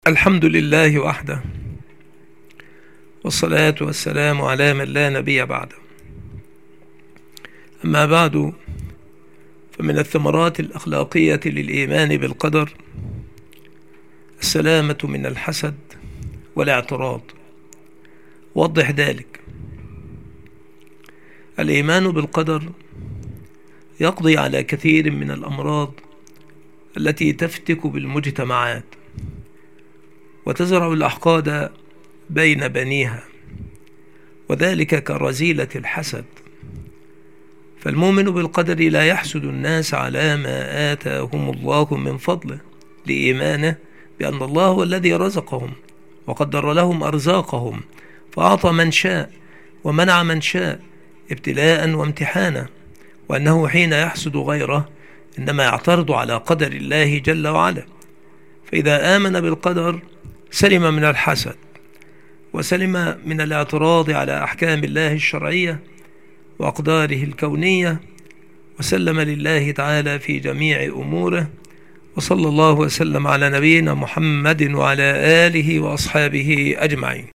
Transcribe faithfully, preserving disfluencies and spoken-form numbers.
الحمد لله وحده، والصلاة والسلام على من لا نبي بعده. أما بعد، فمن الثمرات الأخلاقية للإيمان بالقدر السلامة من الحسد والاعتراض. وضح ذلك. الإيمان بالقدر يقضي على كثير من الأمراض التي تفتك بالمجتمعات وتزرع الأحقاد بين بنيها، وذلك كرذيلة الحسد. فالمؤمن بالقدر لا يحسد الناس على ما آتاهم الله من فضله، لإيمانه بأن الله هو الذي رزقهم وقدر لهم أرزاقهم، فأعطى من شاء ومنع من شاء ابتلاء وامتحانا، وأنه حين يحسد غيره إنما يعترض على قدر الله جل وعلا. فإذا آمن بالقدر سلم من الحسد، وسلم من الاعتراض على أحكام الله الشرعية وأقداره الكونية، وسلم لله تعالى في جميع أموره. وصلى الله وسلم على نبينا محمد وعلى آله وأصحابه أجمعين.